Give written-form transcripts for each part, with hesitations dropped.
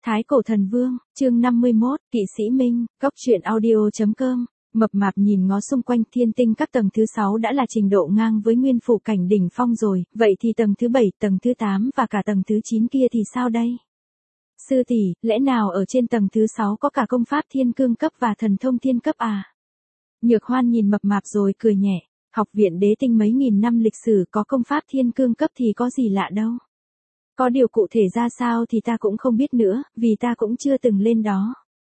Thái Cổ Thần Vương, chương 51, Kỵ Sĩ Minh, Cốc truyện audio.com. Mập mạp nhìn ngó xung quanh thiên tinh các tầng thứ 6 đã là trình độ ngang với nguyên phủ cảnh đỉnh phong rồi, vậy thì tầng thứ 7, tầng thứ 8 và cả tầng thứ 9 kia thì sao đây? Sư tỷ, lẽ nào ở trên tầng thứ 6 có cả công pháp thiên cương cấp và thần thông thiên cấp à? Nhược Hoan nhìn mập mạp rồi cười nhẹ, học viện Đế Tinh mấy nghìn năm lịch sử có công pháp thiên cương cấp thì có gì lạ đâu. Có điều cụ thể ra sao thì ta cũng không biết nữa, vì ta cũng chưa từng lên đó.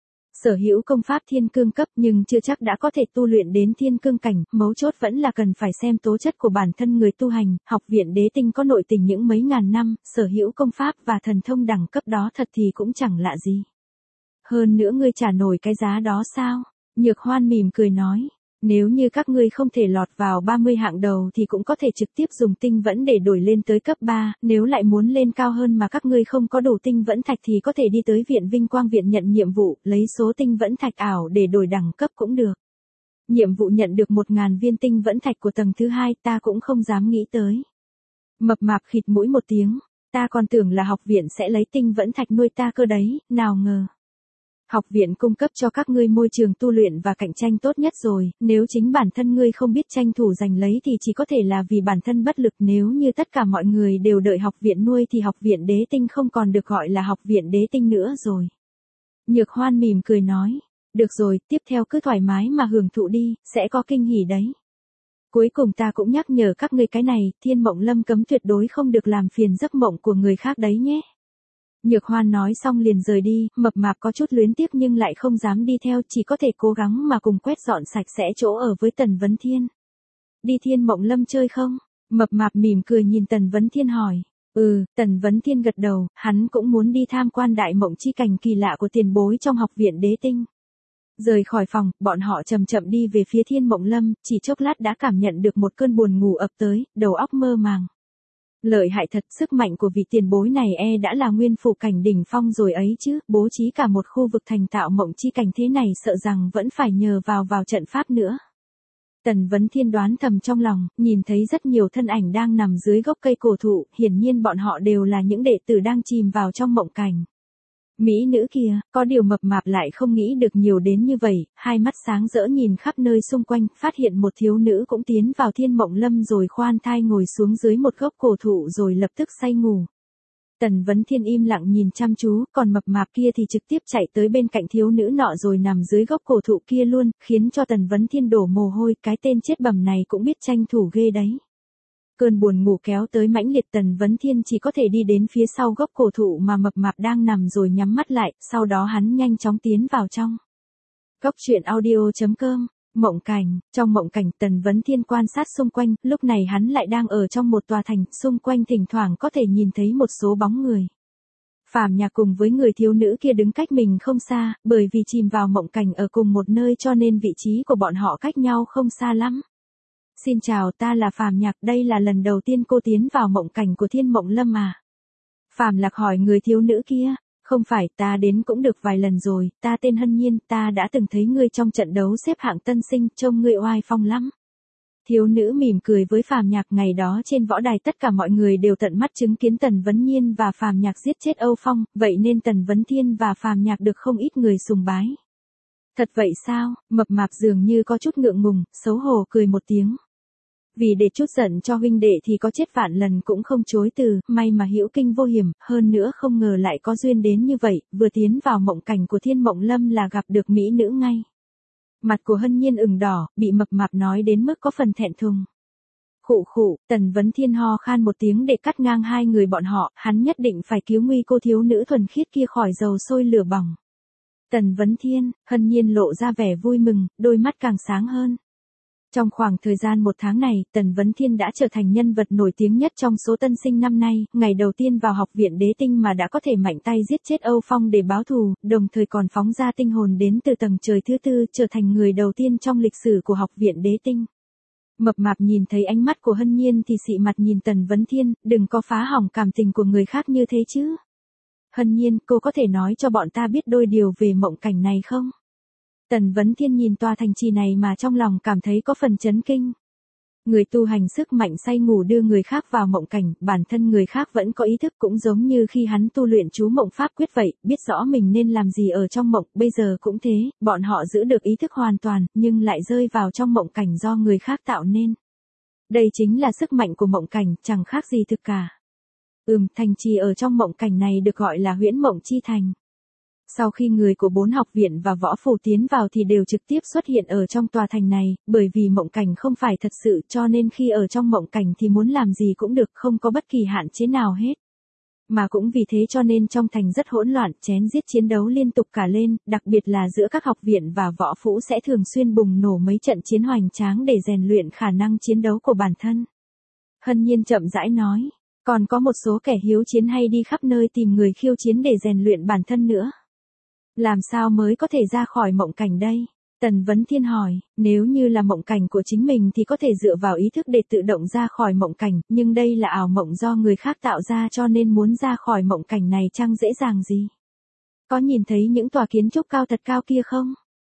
Sở hữu công pháp thiên cương cấp nhưng chưa chắc đã có thể tu luyện đến thiên cương cảnh, mấu chốt vẫn là cần phải xem tố chất của bản thân người tu hành. Học viện Đế Tinh có nội tình những mấy ngàn năm, sở hữu công pháp và thần thông đẳng cấp đó thật thì cũng chẳng lạ gì. Hơn nữa ngươi trả nổi cái giá đó sao? Nhược Hoan mỉm cười nói. Nếu như các ngươi không thể lọt vào 30 hạng đầu thì cũng có thể trực tiếp dùng tinh vẫn để đổi lên tới cấp 3, nếu lại muốn lên cao hơn mà các ngươi không có đủ tinh vẫn thạch thì có thể đi tới viện Vinh Quang viện nhận nhiệm vụ, lấy số tinh vẫn thạch ảo để đổi đẳng cấp cũng được. Nhiệm vụ nhận được 1000 viên tinh vẫn thạch của tầng thứ 2 ta cũng không dám nghĩ tới. Mập mạp khịt mũi một tiếng, ta còn tưởng là học viện sẽ lấy tinh vẫn thạch nuôi ta cơ đấy, nào ngờ. Học viện cung cấp cho các ngươi môi trường tu luyện và cạnh tranh tốt nhất rồi, nếu chính bản thân ngươi không biết tranh thủ giành lấy thì chỉ có thể là vì bản thân bất lực. Nếu như tất cả mọi người đều đợi học viện nuôi thì học viện Đế Tinh không còn được gọi là học viện Đế Tinh nữa rồi. Nhược Hoan mỉm cười nói, được rồi, tiếp theo cứ thoải mái mà hưởng thụ đi, sẽ có kinh hỉ đấy. Cuối cùng ta cũng nhắc nhở các ngươi cái này, Thiên Mộng Lâm cấm tuyệt đối không được làm phiền giấc mộng của người khác đấy nhé. Nhược Hoan nói xong liền rời đi, mập mạp có chút luyến tiếc nhưng lại không dám đi theo, chỉ có thể cố gắng mà cùng quét dọn sạch sẽ chỗ ở với Tần Vấn Thiên. Đi Thiên Mộng Lâm chơi không? Mập mạp mỉm cười nhìn Tần Vấn Thiên hỏi. Tần Vấn Thiên gật đầu, hắn cũng muốn đi tham quan đại mộng chi cảnh kỳ lạ của tiền bối trong học viện Đế Tinh. Rời khỏi phòng, bọn họ chậm chậm đi về phía Thiên Mộng Lâm, chỉ chốc lát đã cảm nhận được một cơn buồn ngủ ập tới, đầu óc mơ màng. Lợi hại thật, sức mạnh của vị tiền bối này đã là nguyên phủ cảnh đỉnh phong rồi ấy chứ, bố trí cả một khu vực thành tạo mộng chi cảnh thế này sợ rằng vẫn phải nhờ vào trận pháp nữa. Tần Vấn Thiên đoán thầm trong lòng, nhìn thấy rất nhiều thân ảnh đang nằm dưới gốc cây cổ thụ, hiển nhiên bọn họ đều là những đệ tử đang chìm vào trong mộng cảnh. Mỹ nữ kia, có điều mập mạp lại không nghĩ được nhiều đến như vậy, hai mắt sáng rỡ nhìn khắp nơi xung quanh, phát hiện một thiếu nữ cũng tiến vào Thiên Mộng Lâm rồi khoan thai ngồi xuống dưới một gốc cổ thụ rồi lập tức say ngủ. Tần Vấn Thiên im lặng nhìn chăm chú, còn mập mạp kia thì trực tiếp chạy tới bên cạnh thiếu nữ nọ rồi nằm dưới gốc cổ thụ kia luôn, khiến cho Tần Vấn Thiên đổ mồ hôi, cái tên chết bầm này cũng biết tranh thủ ghê đấy. Cơn buồn ngủ kéo tới mãnh liệt, Tần Vấn Thiên chỉ có thể đi đến phía sau gốc cổ thụ mà mập mạp đang nằm rồi nhắm mắt lại, sau đó hắn nhanh chóng tiến vào trong. Cốc truyện audio.com, mộng cảnh, trong mộng cảnh Tần Vấn Thiên quan sát xung quanh, lúc này hắn lại đang ở trong một tòa thành, xung quanh thỉnh thoảng có thể nhìn thấy một số bóng người. Phàm Nhạc cùng với người thiếu nữ kia đứng cách mình không xa, bởi vì chìm vào mộng cảnh ở cùng một nơi cho nên vị trí của bọn họ cách nhau không xa lắm. Xin chào, ta là Phàm Nhạc, đây là lần đầu tiên cô tiến vào mộng cảnh của Thiên Mộng Lâm à? Phàm Nhạc hỏi người thiếu nữ kia, không phải, ta đến cũng được vài lần rồi, ta tên Hân Nhiên, ta đã từng thấy ngươi trong trận đấu xếp hạng tân sinh, trông ngươi oai phong lắm. Thiếu nữ mỉm cười với Phàm Nhạc, ngày đó trên võ đài tất cả mọi người đều tận mắt chứng kiến Tần Vấn Nhiên và Phàm Nhạc giết chết Âu Phong, vậy nên Tần Vấn Thiên và Phàm Nhạc được không ít người sùng bái. Thật vậy sao? Mập mạp dường như có chút ngượng ngùng, xấu hổ cười một tiếng. Vì để chút giận cho huynh đệ thì có chết vạn lần cũng không chối từ, may mà hữu kinh vô hiểm, hơn nữa không ngờ lại có duyên đến như vậy, vừa tiến vào mộng cảnh của Thiên Mộng Lâm là gặp được mỹ nữ ngay. Mặt của Hân Nhiên ửng đỏ, bị mập mạp nói đến mức có phần thẹn thùng. Khụ khụ, Tần Vấn Thiên ho khan một tiếng để cắt ngang hai người bọn họ, hắn nhất định phải cứu nguy cô thiếu nữ thuần khiết kia khỏi dầu sôi lửa bỏng. Tần Vấn Thiên, Hân Nhiên lộ ra vẻ vui mừng, đôi mắt càng sáng hơn. Trong khoảng thời gian 1 tháng này, Tần Vấn Thiên đã trở thành nhân vật nổi tiếng nhất trong số tân sinh năm nay, ngày đầu tiên vào học viện Đế Tinh mà đã có thể mạnh tay giết chết Âu Phong để báo thù, đồng thời còn phóng ra tinh hồn đến từ tầng trời thứ 4, trở thành người đầu tiên trong lịch sử của học viện Đế Tinh. Mập mạp nhìn thấy ánh mắt của Hân Nhiên thì xị mặt nhìn Tần Vấn Thiên, đừng có phá hỏng cảm tình của người khác như thế chứ. Hân Nhiên, cô có thể nói cho bọn ta biết đôi điều về mộng cảnh này không? Tần Vấn Thiên nhìn tòa thành trì này mà trong lòng cảm thấy có phần chấn kinh. Người tu hành sức mạnh say ngủ đưa người khác vào mộng cảnh, bản thân người khác vẫn có ý thức, cũng giống như khi hắn tu luyện chú mộng pháp quyết vậy, biết rõ mình nên làm gì ở trong mộng, bây giờ cũng thế, bọn họ giữ được ý thức hoàn toàn, nhưng lại rơi vào trong mộng cảnh do người khác tạo nên. Đây chính là sức mạnh của mộng cảnh, chẳng khác gì thực cả. Thành trì ở trong mộng cảnh này được gọi là huyễn mộng chi thành. Sau khi người của 4 học viện và võ phủ tiến vào thì đều trực tiếp xuất hiện ở trong tòa thành này, bởi vì mộng cảnh không phải thật sự, cho nên khi ở trong mộng cảnh thì muốn làm gì cũng được, không có bất kỳ hạn chế nào hết. Mà cũng vì thế cho nên trong thành rất hỗn loạn, chém giết chiến đấu liên tục cả lên, đặc biệt là giữa các học viện và võ phủ sẽ thường xuyên bùng nổ mấy trận chiến hoành tráng để rèn luyện khả năng chiến đấu của bản thân. Hân Nhiên chậm rãi nói, còn có một số kẻ hiếu chiến hay đi khắp nơi tìm người khiêu chiến để rèn luyện bản thân nữa. Làm sao mới có thể ra khỏi mộng cảnh đây? Tần Vấn Thiên hỏi, nếu như là mộng cảnh của chính mình thì có thể dựa vào ý thức để tự động ra khỏi mộng cảnh, nhưng đây là ảo mộng do người khác tạo ra cho nên muốn ra khỏi mộng cảnh này chẳng dễ dàng gì. Có nhìn thấy những tòa kiến trúc cao thật cao kia không?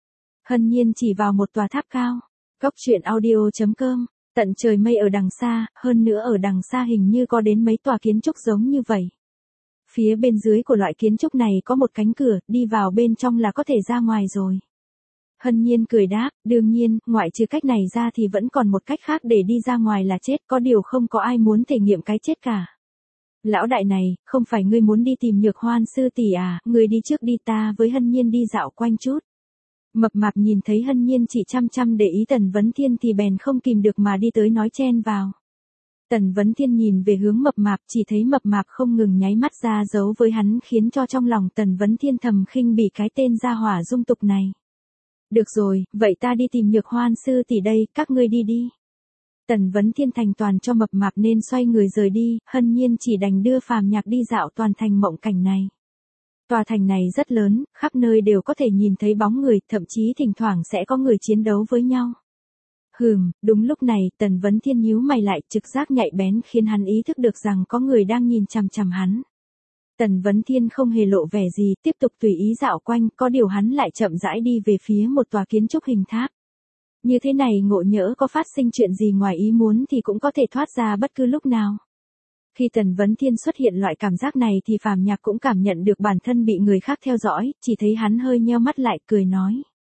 Hân Nhiên chỉ vào một tòa tháp cao. Cốc truyện audio.com, tận trời mây ở đằng xa, hơn nữa ở đằng xa hình như có đến mấy tòa kiến trúc giống như vậy. Phía bên dưới của loại kiến trúc này có một cánh cửa, đi vào bên trong là có thể ra ngoài rồi. Hân Nhiên cười đáp, đương nhiên, ngoại trừ cách này ra thì vẫn còn một cách khác để đi ra ngoài là chết, có điều không có ai muốn thể nghiệm cái chết cả. Lão đại này, không phải ngươi muốn đi tìm Nhược Hoan sư tỷ à, ngươi đi trước đi, ta với Hân Nhiên đi dạo quanh chút. Mập mạp nhìn thấy Hân Nhiên chỉ chăm chăm để ý Tần Vấn Thiên thì bèn không kìm được mà đi tới nói chen vào. Tần Vấn Thiên nhìn về hướng mập mạp, chỉ thấy mập mạp không ngừng nháy mắt ra dấu với hắn, khiến cho trong lòng Tần Vấn Thiên thầm khinh bỉ cái tên gia hỏa dung tục này. Được rồi, vậy ta đi tìm Nhược Hoan sư tỷ đây, các ngươi đi đi. Tần Vấn Thiên thành toàn cho mập mạp nên xoay người rời đi, Hân Nhiên chỉ đành đưa Phàm Nhạc đi dạo toàn thành mộng cảnh này. Tòa thành này rất lớn, khắp nơi đều có thể nhìn thấy bóng người, thậm chí thỉnh thoảng sẽ có người chiến đấu với nhau. Đúng lúc này, Tần Vấn Thiên nhíu mày lại, trực giác nhạy bén khiến hắn ý thức được rằng có người đang nhìn chằm chằm hắn. Tần Vấn Thiên không hề lộ vẻ gì, tiếp tục tùy ý dạo quanh, có điều hắn lại chậm rãi đi về phía một tòa kiến trúc hình tháp. Như thế này ngộ nhỡ có phát sinh chuyện gì ngoài ý muốn thì cũng có thể thoát ra bất cứ lúc nào. Khi Tần Vấn Thiên xuất hiện loại cảm giác này thì Phàm Nhạc cũng cảm nhận được bản thân bị người khác theo dõi, chỉ thấy hắn hơi nheo mắt lại, cười nói.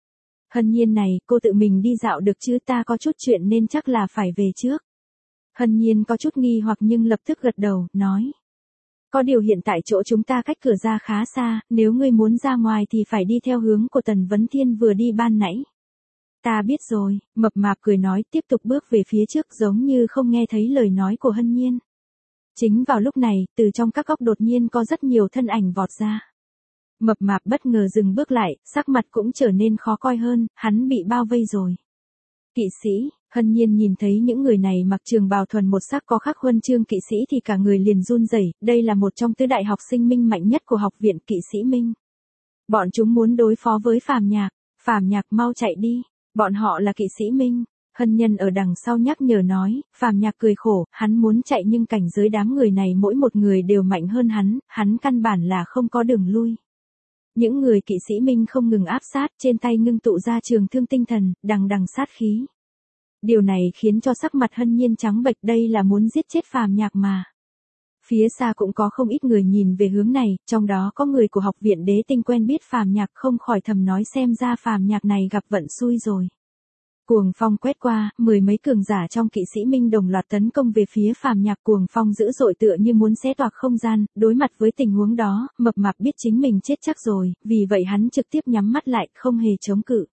Hân Nhiên này, cô tự mình đi dạo được chứ, ta có chút chuyện nên chắc là phải về trước. Hân Nhiên có chút nghi hoặc nhưng lập tức gật đầu, nói. Có điều hiện tại chỗ chúng ta cách cửa ra khá xa, nếu ngươi muốn ra ngoài thì phải đi theo hướng của Tần Vấn Thiên vừa đi ban nãy. Ta biết rồi, mập mạp cười nói, tiếp tục bước về phía trước giống như không nghe thấy lời nói của Hân Nhiên. Chính vào lúc này, từ trong các góc đột nhiên có rất nhiều thân ảnh vọt ra. Mập mạp bất ngờ dừng bước lại, sắc mặt cũng trở nên khó coi hơn, hắn bị bao vây rồi. Kỵ sĩ, Hân Nhiên nhìn thấy những người này mặc trường bào thuần một sắc có khắc huân chương kỵ sĩ thì cả người liền run rẩy, đây là một trong tứ đại học sinh minh mạnh nhất của học viện kỵ sĩ minh. Bọn chúng muốn đối phó với Phàm Nhạc mau chạy đi, bọn họ là kỵ sĩ minh. Hân Nhân ở đằng sau nhắc nhở nói, Phàm Nhạc cười khổ, hắn muốn chạy nhưng cảnh giới đám người này mỗi một người đều mạnh hơn hắn căn bản là không có đường lui. Những người kỵ sĩ minh không ngừng áp sát, trên tay ngưng tụ ra trường thương tinh thần, đằng đằng sát khí. Điều này khiến cho sắc mặt Hân Nhiên trắng bệch, đây là muốn giết chết Phàm Nhạc mà. Phía xa cũng có không ít người nhìn về hướng này, trong đó có người của học viện Đế Tinh quen biết Phàm Nhạc không khỏi thầm nói xem ra Phàm Nhạc này gặp vận xui rồi. Cuồng phong quét qua, mười mấy cường giả trong kỵ sĩ minh đồng loạt tấn công về phía Phàm Nhạc, cuồng phong dữ dội tựa như muốn xé toạc không gian, đối mặt với tình huống đó, mập mạp biết chính mình chết chắc rồi, vì vậy hắn trực tiếp nhắm mắt lại, không hề chống cự.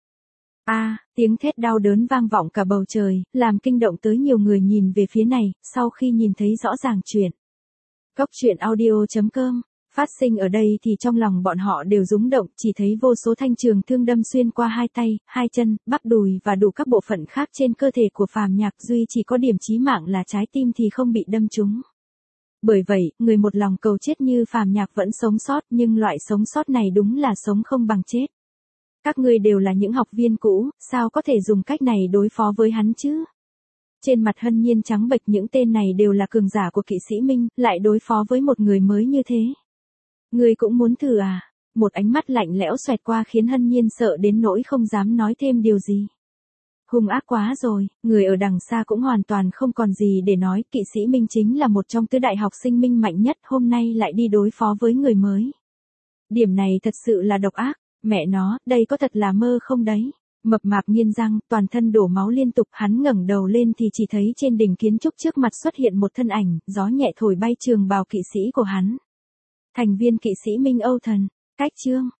Tiếng thét đau đớn vang vọng cả bầu trời, làm kinh động tới nhiều người nhìn về phía này, sau khi nhìn thấy rõ ràng chuyện. Cốc truyện audio.com, phát sinh ở đây thì trong lòng bọn họ đều rúng động, chỉ thấy vô số thanh trường thương đâm xuyên qua hai tay, hai chân, bắp đùi và đủ các bộ phận khác trên cơ thể của Phàm Nhạc, duy chỉ có điểm chí mạng là trái tim thì không bị đâm trúng. Bởi vậy, người một lòng cầu chết như Phàm Nhạc vẫn sống sót, nhưng loại sống sót này đúng là sống không bằng chết. Các ngươi đều là những học viên cũ, sao có thể dùng cách này đối phó với hắn chứ? Trên mặt Hân Nhiên trắng bệch, những tên này đều là cường giả của kỵ sĩ minh, lại đối phó với một người mới như thế. Ngươi cũng muốn thử à? Một ánh mắt lạnh lẽo xoẹt qua khiến Hân Nhiên sợ đến nỗi không dám nói thêm điều gì. Hung ác quá rồi, người ở đằng xa cũng hoàn toàn không còn gì để nói, kỵ sĩ Minh chính là một trong tứ đại học sinh minh mạnh nhất, hôm nay lại đi đối phó với người mới. Điểm này thật sự là độc ác, mẹ nó, đây có thật là mơ không đấy. Mập mạp nghiến răng, toàn thân đổ máu liên tục, hắn ngẩng đầu lên thì chỉ thấy trên đỉnh kiến trúc trước mặt xuất hiện một thân ảnh, gió nhẹ thổi bay trường bào kỵ sĩ của hắn. Thành viên kỵ sĩ Minh Âu Thần, cách chương.